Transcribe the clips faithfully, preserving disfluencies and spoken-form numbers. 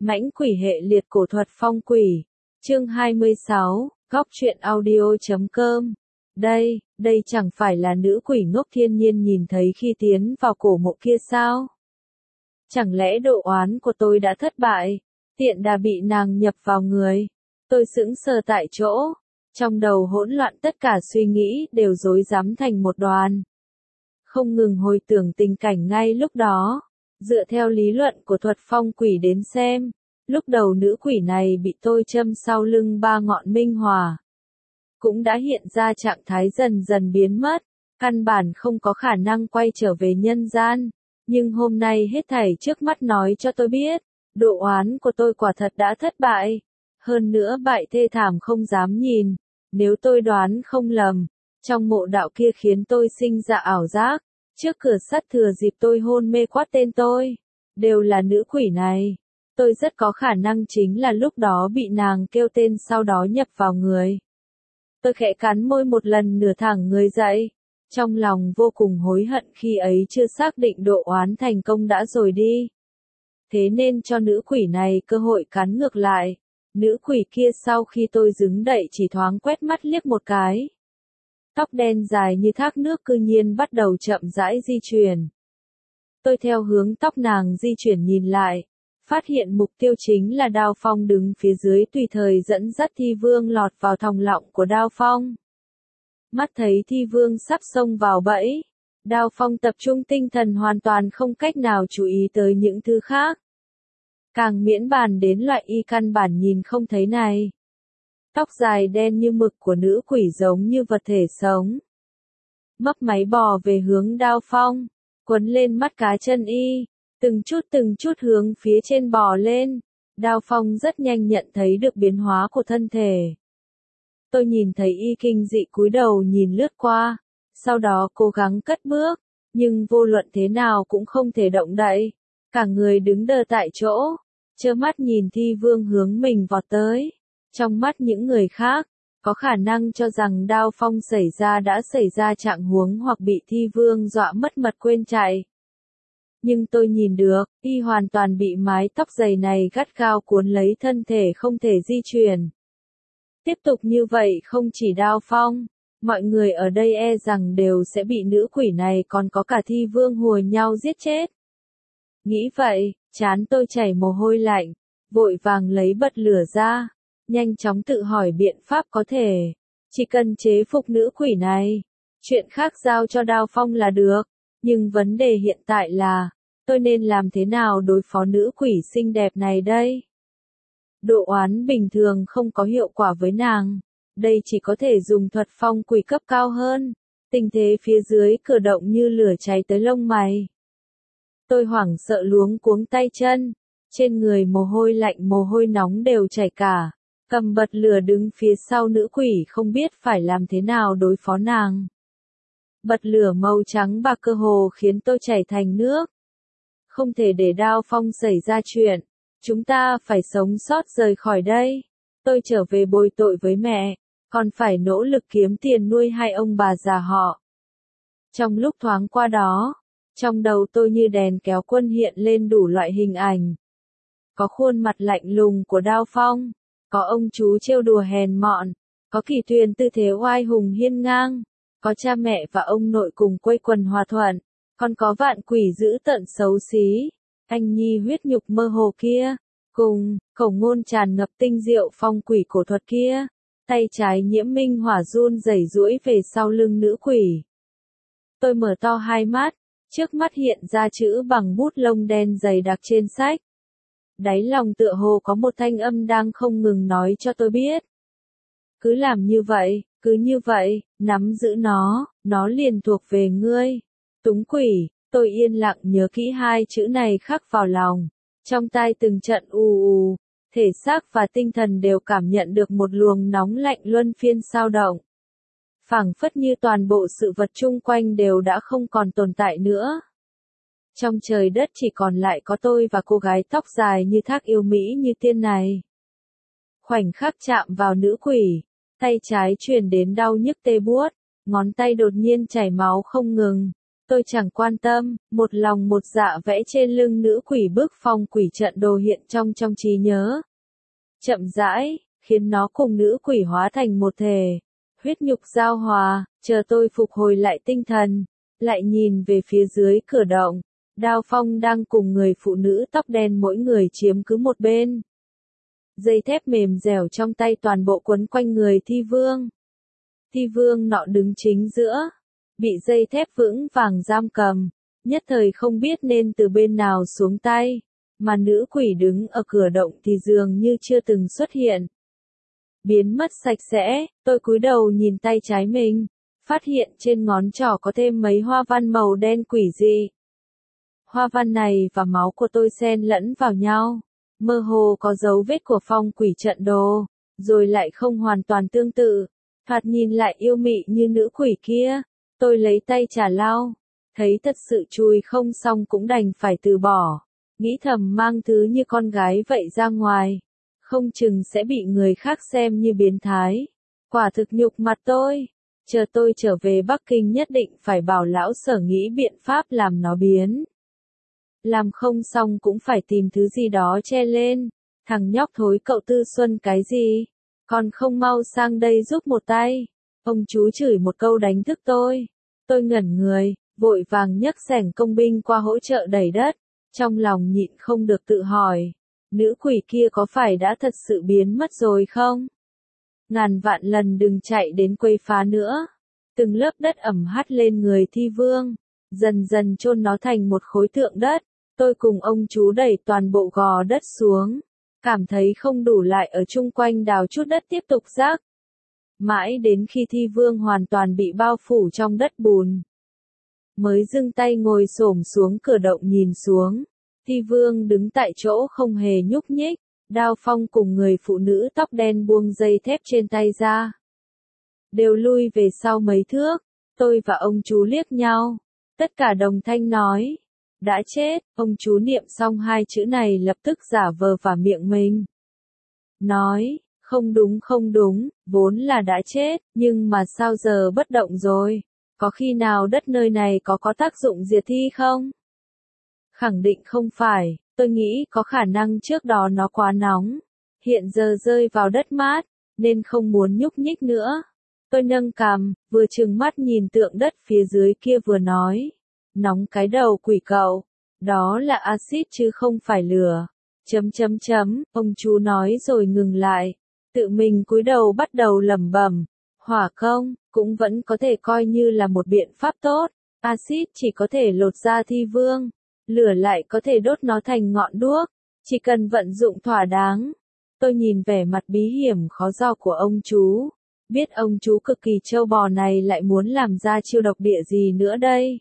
Mãnh quỷ hệ liệt cổ thuật phong quỷ. Chương hai mươi sáu, góc truyện audio chấm com. Đây, đây chẳng phải là nữ quỷ ngốc thiên nhiên nhìn thấy khi tiến vào cổ mộ kia sao? Chẳng lẽ độ oán của tôi đã thất bại, tiện đà bị nàng nhập vào người? Tôi sững sờ tại chỗ, trong đầu hỗn loạn, tất cả suy nghĩ đều rối rắm thành một đoàn. Không ngừng hồi tưởng tình cảnh ngay lúc đó. Dựa theo lý luận của thuật phong quỷ đến xem, lúc đầu nữ quỷ này bị tôi châm sau lưng ba ngọn minh hỏa, cũng đã hiện ra trạng thái dần dần biến mất, căn bản không có khả năng quay trở về nhân gian. Nhưng hôm nay hết thảy trước mắt nói cho tôi biết, độ oán của tôi quả thật đã thất bại. Hơn nữa bại thê thảm không dám nhìn. Nếu tôi đoán không lầm, trong mộ đạo kia khiến tôi sinh ra ảo giác. Trước cửa sắt thừa dịp tôi hôn mê quát tên tôi, đều là nữ quỷ này. Tôi rất có khả năng chính là lúc đó bị nàng kêu tên sau đó nhập vào người. Tôi khẽ cắn môi một lần nửa thẳng người dậy. Trong lòng vô cùng hối hận khi ấy chưa xác định độ oán thành công đã rồi đi. Thế nên cho nữ quỷ này cơ hội cắn ngược lại. Nữ quỷ kia sau khi tôi đứng dậy chỉ thoáng quét mắt liếc một cái. Tóc đen dài như thác nước cư nhiên bắt đầu chậm rãi di chuyển. Tôi theo hướng tóc nàng di chuyển nhìn lại, phát hiện mục tiêu chính là Đao Phong đứng phía dưới tùy thời dẫn dắt Thi Vương lọt vào thòng lọng của Đao Phong. Mắt thấy Thi Vương sắp xông vào bẫy, Đao Phong tập trung tinh thần hoàn toàn không cách nào chú ý tới những thứ khác. Càng miễn bàn đến loại y căn bản nhìn không thấy này. Tóc dài đen như mực của nữ quỷ giống như vật thể sống. Mấp máy bò về hướng Đao Phong, quấn lên mắt cá chân y, từng chút từng chút hướng phía trên bò lên. Đao Phong rất nhanh nhận thấy được biến hóa của thân thể. Tôi nhìn thấy y kinh dị cúi đầu nhìn lướt qua, sau đó cố gắng cất bước, nhưng vô luận thế nào cũng không thể động đậy, cả người đứng đơ tại chỗ, trơ mắt nhìn Thi Vương hướng mình vọt tới. Trong mắt những người khác, có khả năng cho rằng Đao Phong xảy ra đã xảy ra trạng huống hoặc bị Thi Vương dọa mất mật quên chạy. Nhưng tôi nhìn được, y hoàn toàn bị mái tóc dày này gắt gao cuốn lấy thân thể không thể di chuyển. Tiếp tục như vậy không chỉ Đao Phong, mọi người ở đây e rằng đều sẽ bị nữ quỷ này còn có cả Thi Vương hùa nhau giết chết. Nghĩ vậy, trán tôi chảy mồ hôi lạnh, vội vàng lấy bật lửa ra. Nhanh chóng tự hỏi biện pháp có thể, chỉ cần chế phục nữ quỷ này, chuyện khác giao cho Đao Phong là được, nhưng vấn đề hiện tại là, tôi nên làm thế nào đối phó nữ quỷ xinh đẹp này đây? Độ oán bình thường không có hiệu quả với nàng, đây chỉ có thể dùng thuật phong quỷ cấp cao hơn, tình thế phía dưới cử động như lửa cháy tới lông mày. Tôi hoảng sợ luống cuống tay chân, trên người mồ hôi lạnh mồ hôi nóng đều chảy cả. Cầm bật lửa đứng phía sau nữ quỷ không biết phải làm thế nào đối phó nàng. Bật lửa màu trắng bạc cơ hồ khiến tôi chảy thành nước. Không thể để Đao Phong xảy ra chuyện. Chúng ta phải sống sót rời khỏi đây. Tôi trở về bồi tội với mẹ, còn phải nỗ lực kiếm tiền nuôi hai ông bà già họ. Trong lúc thoáng qua đó, trong đầu tôi như đèn kéo quân hiện lên đủ loại hình ảnh. Có khuôn mặt lạnh lùng của Đao Phong. Có ông chú trêu đùa hèn mọn, có Kỳ Tuyền tư thế oai hùng hiên ngang, có cha mẹ và ông nội cùng quây quần hòa thuận, còn có vạn quỷ dữ tợn xấu xí, anh nhi huyết nhục mơ hồ kia, cùng khẩu ngôn tràn ngập tinh diệu phong quỷ cổ thuật kia, tay trái nhiễm minh hỏa run rẩy duỗi về sau lưng nữ quỷ. Tôi mở to hai mắt, trước mắt hiện ra chữ bằng bút lông đen dày đặc trên sách. Đáy lòng tựa hồ có một thanh âm đang không ngừng nói cho tôi biết. Cứ làm như vậy, cứ như vậy, nắm giữ nó, nó liền thuộc về ngươi. Túng quỷ, tôi yên lặng nhớ kỹ hai chữ này khắc vào lòng. Trong tai từng trận ù ù, thể xác và tinh thần đều cảm nhận được một luồng nóng lạnh luân phiên xao động. Phảng phất như toàn bộ sự vật chung quanh đều đã không còn tồn tại nữa. Trong trời đất chỉ còn lại có tôi và cô gái tóc dài như thác yêu mỹ như tiên này. Khoảnh khắc chạm vào nữ quỷ, tay trái truyền đến đau nhức tê buốt, ngón tay đột nhiên chảy máu không ngừng. tôi chẳng quan tâm, một lòng một dạ vẽ trên lưng nữ quỷ bức phong quỷ trận đồ hiện trong trong trí nhớ. Chậm rãi, khiến nó cùng nữ quỷ hóa thành một thể, huyết nhục giao hòa, chờ tôi phục hồi lại tinh thần, lại nhìn về phía dưới cửa động, Đao Phong đang cùng người phụ nữ tóc đen mỗi người chiếm cứ một bên. Dây thép mềm dẻo trong tay toàn bộ quấn quanh người Thi Vương. Thi Vương nọ đứng chính giữa, bị dây thép vững vàng giam cầm, nhất thời không biết nên từ bên nào xuống tay, mà nữ quỷ đứng ở cửa động thì dường như chưa từng xuất hiện. Biến mất sạch sẽ, tôi cúi đầu nhìn tay trái mình, phát hiện trên ngón trỏ có thêm mấy hoa văn màu đen quỷ dị. Hoa văn này và máu của tôi xen lẫn vào nhau, mơ hồ có dấu vết của phong quỷ trận đồ, rồi lại không hoàn toàn tương tự, thoạt nhìn lại yêu mị như nữ quỷ kia. Tôi lấy tay chà lau, thấy thật sự chui không xong cũng đành phải từ bỏ, nghĩ thầm mang thứ như con gái vậy ra ngoài, không chừng sẽ bị người khác xem như biến thái. Quả thực nhục mặt tôi, chờ tôi trở về Bắc Kinh nhất định phải bảo lão Sở nghĩ biện pháp làm nó biến. Làm không xong cũng phải tìm thứ gì đó che lên, thằng nhóc thối cậu Tư Xuân cái gì, còn không mau sang đây giúp một tay. Ông chú chửi một câu đánh thức tôi, tôi ngẩn người, vội vàng nhấc xẻng công binh qua hỗ trợ đẩy đất, trong lòng nhịn không được tự hỏi, nữ quỷ kia có phải đã thật sự biến mất rồi không? Ngàn vạn lần đừng chạy đến quấy phá nữa. Từng lớp đất ẩm hắt lên người Thi Vương, dần dần chôn nó thành một khối tượng đất. Tôi cùng ông chú đẩy toàn bộ gò đất xuống, cảm thấy không đủ lại ở chung quanh đào chút đất tiếp tục rác. Mãi đến khi Thi Vương hoàn toàn bị bao phủ trong đất bùn, mới dừng tay ngồi xổm xuống cửa động nhìn xuống. Thi Vương đứng tại chỗ không hề nhúc nhích, Đao Phong cùng người phụ nữ tóc đen buông dây thép trên tay ra, đều lui về sau mấy thước. Tôi và ông chú liếc nhau, tất cả đồng thanh nói, đã chết. Ông chú niệm xong hai chữ này lập tức giả vờ vả miệng mình, nói, không đúng không đúng, vốn là đã chết, nhưng mà sao giờ bất động rồi, có khi nào đất nơi này có có tác dụng diệt thi không? Khẳng định không phải, tôi nghĩ có khả năng trước đó nó quá nóng, hiện giờ rơi vào đất mát, nên không muốn nhúc nhích nữa. Tôi nâng cằm, vừa trừng mắt nhìn tượng đất phía dưới kia vừa nói, nóng cái đầu quỷ cậu, đó là axit chứ không phải lửa. Chấm chấm chấm, ông chú nói rồi ngừng lại, tự mình cúi đầu bắt đầu lẩm bẩm, hỏa công, cũng vẫn có thể coi như là một biện pháp tốt, axit chỉ có thể lột da Thi Vương, lửa lại có thể đốt nó thành ngọn đuốc, chỉ cần vận dụng thỏa đáng. Tôi nhìn vẻ mặt bí hiểm khó dò của ông chú, biết ông chú cực kỳ trâu bò này lại muốn làm ra chiêu độc địa gì nữa đây.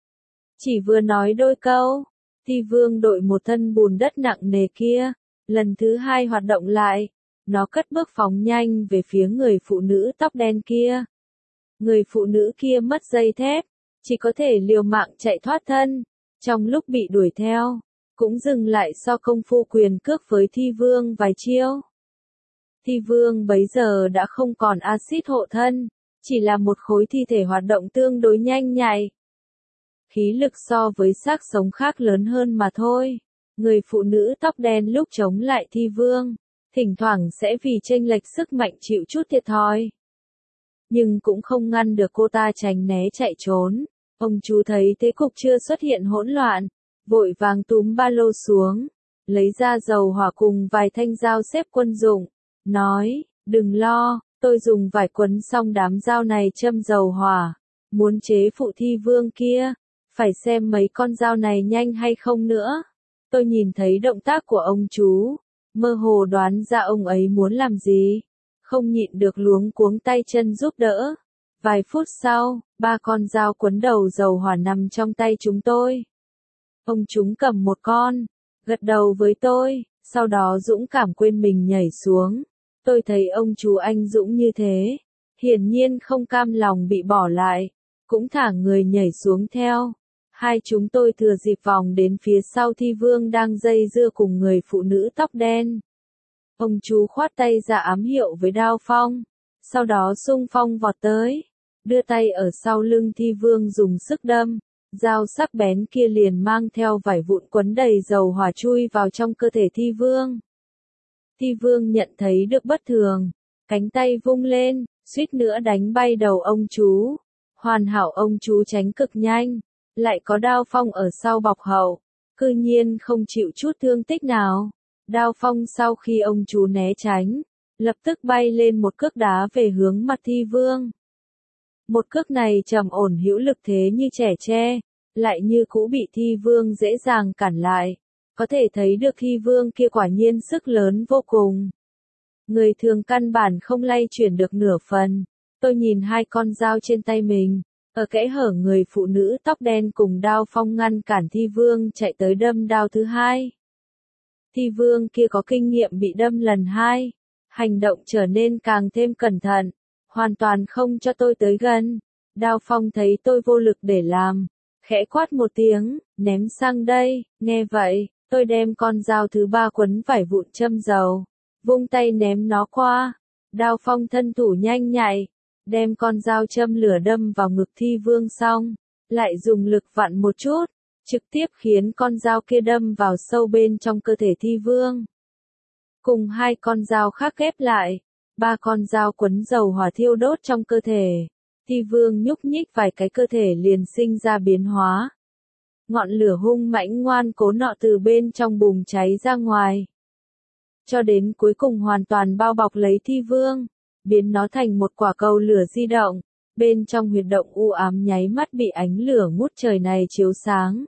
Chỉ vừa nói đôi câu, Thi Vương đội một thân bùn đất nặng nề kia, lần thứ hai hoạt động lại, nó cất bước phóng nhanh về phía người phụ nữ tóc đen kia. Người phụ nữ kia mất dây thép, chỉ có thể liều mạng chạy thoát thân, trong lúc bị đuổi theo, cũng dừng lại so công phu quyền cước với Thi Vương vài chiêu. Thi Vương bấy giờ đã không còn axit hộ thân, chỉ là một khối thi thể hoạt động tương đối nhanh nhạy. Khí lực so với xác sống khác lớn hơn mà thôi. Người phụ nữ tóc đen lúc chống lại Thi Vương, thỉnh thoảng sẽ vì chênh lệch sức mạnh chịu chút thiệt thòi. Nhưng cũng không ngăn được cô ta tránh né chạy trốn. Ông chú thấy thế cục chưa xuất hiện hỗn loạn, vội vàng túm ba lô xuống, lấy ra dầu hỏa cùng vài thanh dao xếp quân dụng, nói, đừng lo, tôi dùng vải quấn xong đám dao này châm dầu hỏa, muốn chế phụ Thi Vương kia, phải xem mấy con dao này nhanh hay không nữa. Tôi nhìn thấy động tác của ông chú, mơ hồ đoán ra ông ấy muốn làm gì, không nhịn được luống cuống tay chân giúp đỡ. Vài phút sau, ba con dao quấn đầu dầu hỏa nằm trong tay chúng tôi. Ông chúng cầm một con, gật đầu với tôi, sau đó dũng cảm quên mình nhảy xuống. Tôi thấy ông chú anh dũng như thế, hiển nhiên không cam lòng bị bỏ lại, cũng thả người nhảy xuống theo. Hai chúng tôi thừa dịp vòng đến phía sau Thi Vương đang dây dưa cùng người phụ nữ tóc đen. Ông chú khoát tay ra ám hiệu với Đao Phong, sau đó xung phong vọt tới, đưa tay ở sau lưng Thi Vương dùng sức đâm, Dao sắc bén kia liền mang theo vải vụn quấn đầy dầu hỏa chui vào trong cơ thể Thi Vương. Thi Vương nhận thấy được bất thường, cánh tay vung lên, suýt nữa đánh bay đầu ông chú. Hoàn hảo ông chú tránh cực nhanh, lại có Đao Phong ở sau bọc hậu, cư nhiên không chịu chút thương tích nào. Đao Phong sau khi ông chú né tránh, lập tức bay lên một cước đá về hướng mặt Thi Vương. Một cước này trầm ổn hữu lực thế như trẻ tre, lại như cũ bị Thi Vương dễ dàng cản lại. Có thể thấy được Thi Vương kia quả nhiên sức lớn vô cùng. Người thường căn bản không lay chuyển được nửa phần. Tôi nhìn hai con dao trên tay mình, ở kẽ hở người phụ nữ tóc đen cùng Đao Phong ngăn cản Thi Vương chạy tới đâm đao thứ hai. Thi Vương kia có kinh nghiệm bị đâm lần hai, hành động trở nên càng thêm cẩn thận, hoàn toàn không cho tôi tới gần. Đao Phong thấy tôi vô lực để làm, khẽ quát một tiếng, ném sang đây. Nghe vậy, tôi đem con dao thứ ba quấn vải vụn châm dầu, vung tay ném nó qua. Đao Phong thân thủ nhanh nhạy, đem con dao châm lửa đâm vào ngực Thi Vương xong, lại dùng lực vặn một chút, trực tiếp khiến con dao kia đâm vào sâu bên trong cơ thể Thi Vương. Cùng hai con dao khác ghép lại, ba con dao quấn dầu hỏa thiêu đốt trong cơ thể. Thi Vương nhúc nhích vài cái cơ thể liền sinh ra biến hóa. Ngọn lửa hung mãnh ngoan cố nọ từ bên trong bùng cháy ra ngoài, cho đến cuối cùng hoàn toàn bao bọc lấy Thi Vương, biến nó thành một quả cầu lửa di động. Bên trong huyệt động u ám nháy mắt bị ánh lửa ngút trời này chiếu sáng.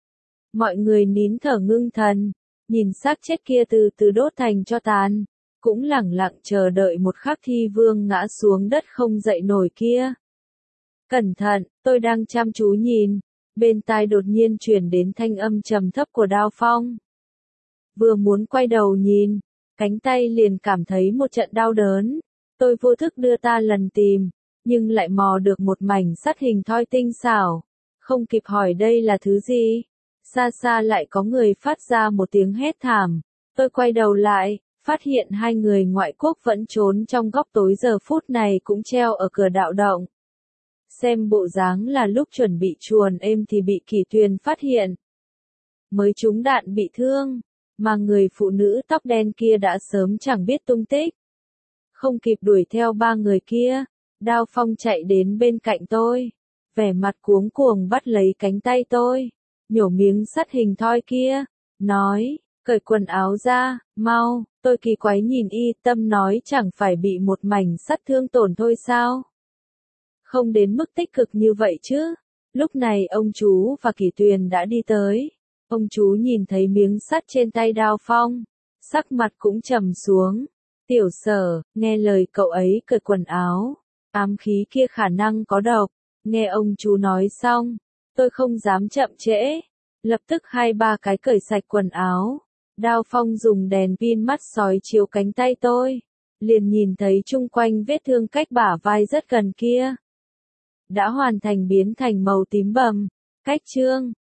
Mọi người nín thở ngưng thần, nhìn xác chết kia từ từ đốt thành tro tàn, cũng lẳng lặng chờ đợi một khắc Thi Vương ngã xuống đất không dậy nổi kia. Cẩn thận, tôi đang chăm chú nhìn, bên tai đột nhiên truyền đến thanh âm trầm thấp của Đao Phong. Vừa muốn quay đầu nhìn, cánh tay liền cảm thấy một trận đau đớn. Tôi vô thức đưa ta lần tìm, nhưng lại mò được một mảnh sắt hình thoi tinh xảo. Không kịp hỏi đây là thứ gì, xa xa lại có người phát ra một tiếng hét thảm. Tôi quay đầu lại, phát hiện hai người ngoại quốc vẫn trốn trong góc tối giờ phút này cũng treo ở cửa đạo động. Xem bộ dáng là lúc chuẩn bị chuồn êm thì bị Kỷ Tuyền phát hiện. Mới trúng đạn bị thương, mà người phụ nữ tóc đen kia đã sớm chẳng biết tung tích. Không kịp đuổi theo ba người kia, Đao Phong chạy đến bên cạnh tôi, vẻ mặt cuống cuồng bắt lấy cánh tay tôi, nhổ miếng sắt hình thoi kia, nói, cởi quần áo ra, mau. Tôi kỳ quái nhìn y, tâm nói chẳng phải bị một mảnh sắt thương tổn thôi sao? Không đến mức tích cực như vậy chứ. Lúc này ông chú và Kỷ Tuyền đã đi tới. Ông chú nhìn thấy miếng sắt trên tay Đao Phong, sắc mặt cũng trầm xuống. Tiểu Sở, nghe lời cậu ấy cởi quần áo, ám khí kia khả năng có độc. Nghe ông chú nói xong, tôi không dám chậm trễ, lập tức hai ba cái cởi sạch quần áo. Đao Phong dùng đèn pin mắt sói chiếu cánh tay tôi, liền nhìn thấy chung quanh vết thương cách bả vai rất gần kia đã hoàn thành biến thành màu tím bầm. Cách chương